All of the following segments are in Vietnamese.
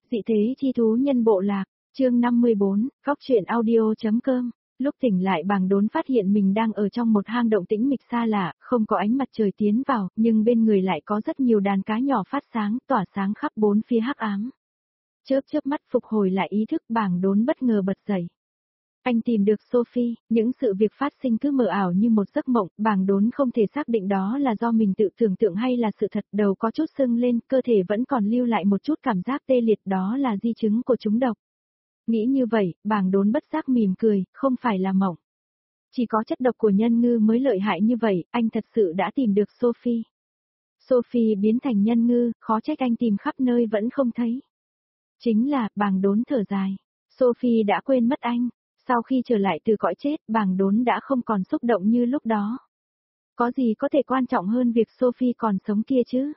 Dị thế chi thú nhân bộ lạc, chương 54, góc truyện audio.com. Lúc tỉnh lại Bàng Đốn phát hiện mình đang ở trong một hang động tĩnh mịch xa lạ, không có ánh mặt trời tiến vào, nhưng bên người lại có rất nhiều đàn cá nhỏ phát sáng, tỏa sáng khắp bốn phía hắc ám. Chớp mắt phục hồi lại ý thức, Bàng Đốn bất ngờ bật dậy. Anh tìm được Sophie, những sự việc phát sinh cứ mờ ảo như một giấc mộng, Bàng Đốn không thể xác định đó là do mình tự tưởng tượng hay là sự thật, đầu có chút sưng lên, cơ thể vẫn còn lưu lại một chút cảm giác tê liệt, đó là di chứng của trúng độc. Nghĩ như vậy, Bàng Đốn bất giác mỉm cười, không phải là mộng. Chỉ có chất độc của nhân ngư mới lợi hại như vậy, anh thật sự đã tìm được Sophie. Sophie biến thành nhân ngư, khó trách anh tìm khắp nơi vẫn không thấy. Chính là, Bàng Đốn thở dài. Sophie đã quên mất anh. Sau khi trở lại từ cõi chết, Bàng Đốn đã không còn xúc động như lúc đó. Có gì có thể quan trọng hơn việc Sophie còn sống kia chứ?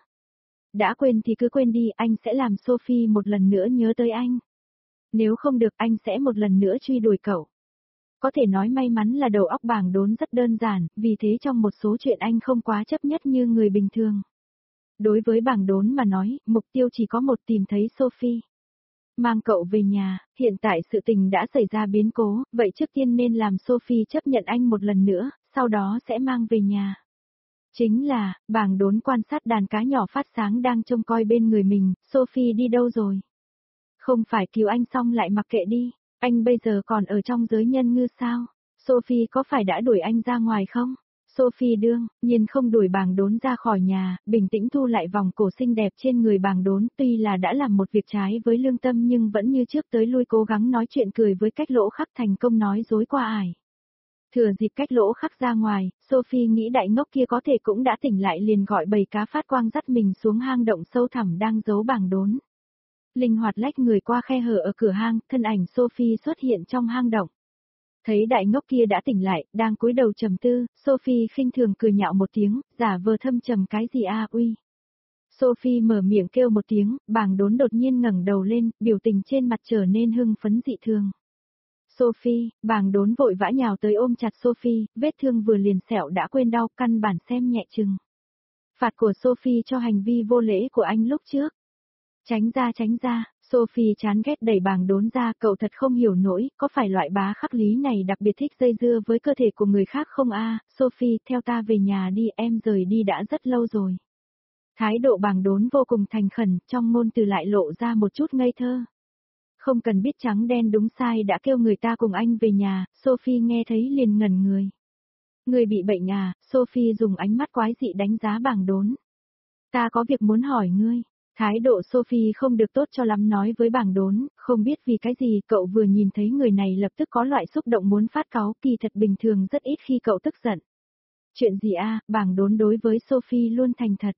Đã quên thì cứ quên đi, anh sẽ làm Sophie một lần nữa nhớ tới anh. Nếu không được, anh sẽ một lần nữa truy đuổi cậu. Có thể nói may mắn là đầu óc Bàng Đốn rất đơn giản, vì thế trong một số chuyện anh không quá chấp nhất như người bình thường. Đối với Bàng Đốn mà nói, mục tiêu chỉ có một, tìm thấy Sophie. Mang cậu về nhà, hiện tại sự tình đã xảy ra biến cố, vậy trước tiên nên làm Sophie chấp nhận anh một lần nữa, sau đó sẽ mang về nhà. Chính là, Bàng Đốn quan sát đàn cá nhỏ phát sáng đang trông coi bên người mình, Sophie đi đâu rồi? Không phải cứu anh xong lại mặc kệ đi, anh bây giờ còn ở trong giới nhân ngư sao? Sophie có phải đã đuổi anh ra ngoài không? Sophie đương nhiên không đuổi Bàng Đốn ra khỏi nhà, bình tĩnh thu lại vòng cổ xinh đẹp trên người Bàng Đốn, tuy là đã làm một việc trái với lương tâm nhưng vẫn như trước tới lui cố gắng nói chuyện cười với Cách Lỗ Khắc, thành công nói dối qua ải. Thừa dịp Cách Lỗ Khắc ra ngoài, Sophie nghĩ đại ngốc kia có thể cũng đã tỉnh lại, liền gọi bầy cá phát quang dắt mình xuống hang động sâu thẳm đang giấu Bàng Đốn. Linh hoạt lách người qua khe hở ở cửa hang, thân ảnh Sophie xuất hiện trong hang động. Thấy đại ngốc kia đã tỉnh lại, đang cúi đầu trầm tư, Sophie khinh thường cười nhạo một tiếng, giả vờ thâm trầm cái gì a uy. Sophie mở miệng kêu một tiếng, Bàng Đốn đột nhiên ngẩng đầu lên, biểu tình trên mặt trở nên hưng phấn dị thường. Sophie, Bàng Đốn vội vã nhào tới ôm chặt Sophie, vết thương vừa liền sẹo đã quên đau, căn bản xem nhẹ chừng. Phạt của Sophie cho hành vi vô lễ của anh lúc trước. Tránh ra, Sophie chán ghét đẩy Bàng Đốn ra, cậu thật không hiểu nổi, có phải loại bá khắc lý này đặc biệt thích dây dưa với cơ thể của người khác không a? Sophie, theo ta về nhà đi, em rời đi đã rất lâu rồi. Thái độ Bàng Đốn vô cùng thành khẩn, trong ngôn từ lại lộ ra một chút ngây thơ. Không cần biết trắng đen đúng sai đã kêu người ta cùng anh về nhà, Sophie nghe thấy liền ngẩn người. Người bị bệnh à? Sophie dùng ánh mắt quái dị đánh giá Bàng Đốn. Ta có việc muốn hỏi ngươi. Thái độ Sophie không được tốt cho lắm nói với Bàng Đốn, không biết vì cái gì cậu vừa nhìn thấy người này lập tức có loại xúc động muốn phát cáu, kỳ thật bình thường rất ít khi cậu tức giận. Chuyện gì a? Bàng Đốn đối với Sophie luôn thành thật.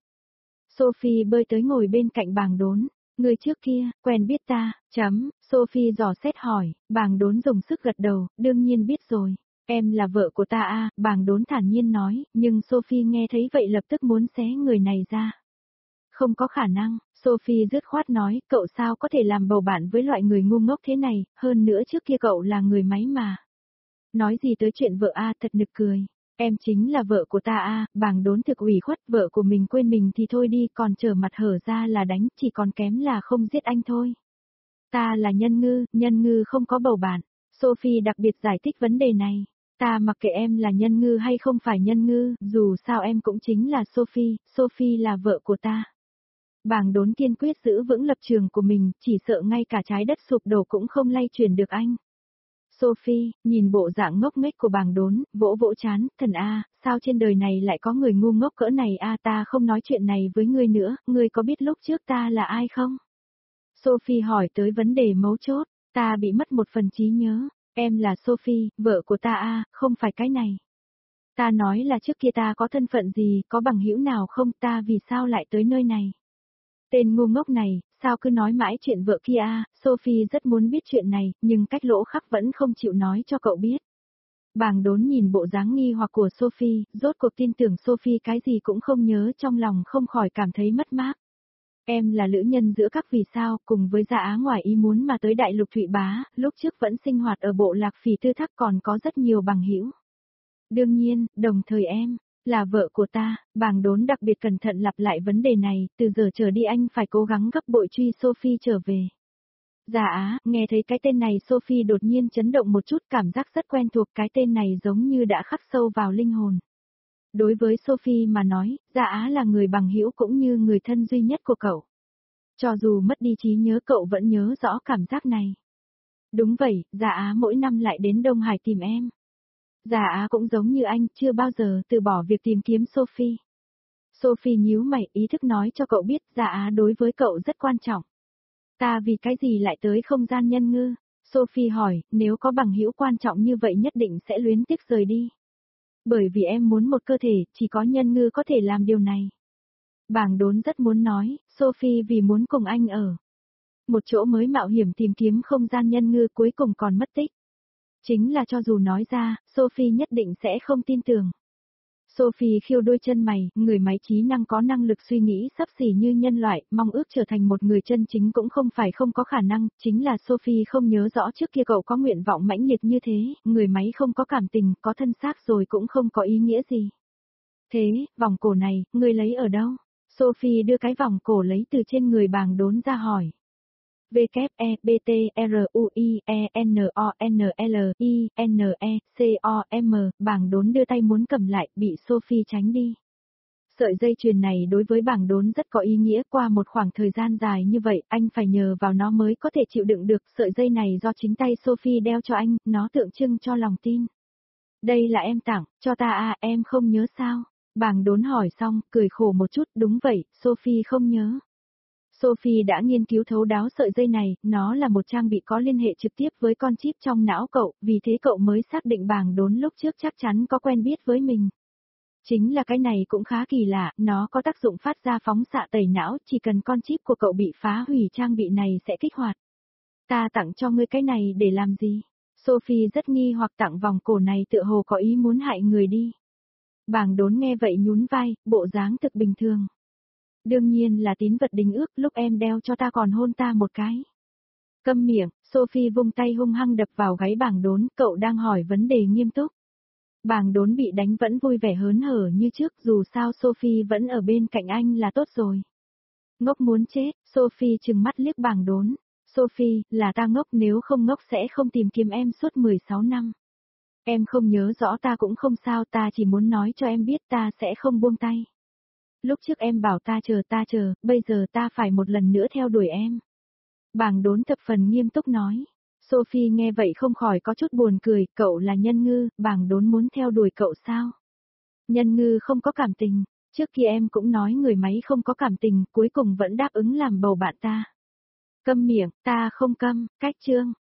Sophie bơi tới ngồi bên cạnh Bàng Đốn, người trước kia, quen biết ta, Sophie dò xét hỏi, Bàng Đốn dùng sức gật đầu, đương nhiên biết rồi. Em là vợ của ta a, Bàng Đốn thản nhiên nói, nhưng Sophie nghe thấy vậy lập tức muốn xé người này ra. Không có khả năng, Sophie dứt khoát nói, cậu sao có thể làm bầu bạn với loại người ngu ngốc thế này, hơn nữa trước kia cậu là người máy mà. Nói gì tới chuyện vợ a, thật nực cười. Em chính là vợ của ta a, Bàng Đốn thực ủy khuất, vợ của mình quên mình thì thôi đi, còn trở mặt hở ra là đánh, chỉ còn kém là không giết anh thôi. Ta là nhân ngư không có bầu bạn. Sophie đặc biệt giải thích vấn đề này. Ta mặc kệ em là nhân ngư hay không phải nhân ngư, dù sao em cũng chính là Sophie là vợ của ta. Bàng Đốn kiên quyết giữ vững lập trường của mình, chỉ sợ ngay cả trái đất sụp đổ cũng không lay chuyển được anh. Sophie, nhìn bộ dạng ngốc nghếch của Bàng Đốn, vỗ vỗ chán, thần a, sao trên đời này lại có người ngu ngốc cỡ này a, ta không nói chuyện này với ngươi nữa, ngươi có biết lúc trước ta là ai không? Sophie hỏi tới vấn đề mấu chốt, ta bị mất một phần trí nhớ, em là Sophie, vợ của ta a, không phải cái này. Ta nói là trước kia ta có thân phận gì, có bằng hữu nào không, ta vì sao lại tới nơi này? Tên ngu ngốc này, sao cứ nói mãi chuyện vợ kia a? Sophie rất muốn biết chuyện này, nhưng Cách Lỗ Khắc vẫn không chịu nói cho cậu biết. Bàng Đốn nhìn bộ dáng nghi hoặc của Sophie, rốt cuộc tin tưởng Sophie cái gì cũng không nhớ, trong lòng không khỏi cảm thấy mất mát. Em là lữ nhân giữa các vì sao, cùng với Dạ Á ngoài ý muốn mà tới Đại Lục Thụy Bá, lúc trước vẫn sinh hoạt ở bộ lạc Phỉ Tư Thắc, còn có rất nhiều bằng hữu. Đương nhiên, đồng thời em là vợ của ta. Bàng Đốn đặc biệt cẩn thận lặp lại vấn đề này, từ giờ trở đi anh phải cố gắng gấp bội truy Sophie trở về. Dạ Á, nghe thấy cái tên này Sophie đột nhiên chấn động một chút, cảm giác rất quen thuộc, cái tên này giống như đã khắc sâu vào linh hồn. Đối với Sophie mà nói, Dạ Á là người bằng hữu cũng như người thân duy nhất của cậu. Cho dù mất đi trí nhớ cậu vẫn nhớ rõ cảm giác này. Đúng vậy, Dạ Á mỗi năm lại đến Đông Hải tìm em. Dạ Á cũng giống như anh, chưa bao giờ từ bỏ việc tìm kiếm Sophie. Sophie nhíu mày, ý thức nói cho cậu biết Dạ Á đối với cậu rất quan trọng. Ta vì cái gì lại tới không gian nhân ngư? Sophie hỏi, nếu có bằng hữu quan trọng như vậy nhất định sẽ luyến tiếc rời đi. Bởi vì em muốn một cơ thể, chỉ có nhân ngư có thể làm điều này. Bàng Đốn rất muốn nói, Sophie vì muốn cùng anh ở một chỗ mới mạo hiểm tìm kiếm không gian nhân ngư cuối cùng còn mất tích. Chính là cho dù nói ra, Sophie nhất định sẽ không tin tưởng. Sophie khiêu đôi chân mày, người máy trí năng có năng lực suy nghĩ xấp xỉ như nhân loại, mong ước trở thành một người chân chính cũng không phải không có khả năng, chính là Sophie không nhớ rõ trước kia cậu có nguyện vọng mãnh liệt như thế, người máy không có cảm tình, có thân xác rồi cũng không có ý nghĩa gì. Thế, vòng cổ này, ngươi lấy ở đâu? Sophie đưa cái vòng cổ lấy từ trên người Bàng Đốn ra hỏi. WEBTRUIENONLINECOM, Bàng Đốn đưa tay muốn cầm lại, bị Sophie tránh đi. Sợi dây chuyền này đối với Bàng Đốn rất có ý nghĩa, qua một khoảng thời gian dài như vậy, anh phải nhờ vào nó mới có thể chịu đựng được, sợi dây này do chính tay Sophie đeo cho anh, nó tượng trưng cho lòng tin. Đây là em tặng, cho ta à, em không nhớ sao? Bàng Đốn hỏi xong, cười khổ một chút, đúng vậy, Sophie không nhớ. Sophie đã nghiên cứu thấu đáo sợi dây này, nó là một trang bị có liên hệ trực tiếp với con chip trong não cậu, vì thế cậu mới xác định Bàng Đốn lúc trước chắc chắn có quen biết với mình. Chính là cái này cũng khá kỳ lạ, nó có tác dụng phát ra phóng xạ tẩy não, chỉ cần con chip của cậu bị phá hủy trang bị này sẽ kích hoạt. Ta tặng cho ngươi cái này để làm gì? Sophie rất nghi hoặc tặng vòng cổ này tựa hồ có ý muốn hại người đi. Bàng Đốn nghe vậy nhún vai, bộ dáng thực bình thường. Đương nhiên là tín vật đính ước, lúc em đeo cho ta còn hôn ta một cái. Câm miệng, Sophie vung tay hung hăng đập vào gáy Bàng Đốn, cậu đang hỏi vấn đề nghiêm túc. Bàng Đốn bị đánh vẫn vui vẻ hớn hở như trước, dù sao Sophie vẫn ở bên cạnh anh là tốt rồi. Ngốc muốn chết, Sophie trừng mắt liếc Bàng Đốn. Sophie, là ta ngốc, nếu không ngốc sẽ không tìm kiếm em suốt 16 năm. Em không nhớ rõ ta cũng không sao, ta chỉ muốn nói cho em biết ta sẽ không buông tay. Lúc trước em bảo ta chờ, bây giờ ta phải một lần nữa theo đuổi em. Bàng Đốn thập phần nghiêm túc nói. Sophie nghe vậy không khỏi có chút buồn cười, cậu là nhân ngư, Bàng Đốn muốn theo đuổi cậu sao? Nhân ngư không có cảm tình, trước kia em cũng nói người máy không có cảm tình, cuối cùng vẫn đáp ứng làm bầu bạn ta. Câm miệng, ta không câm, cách chương.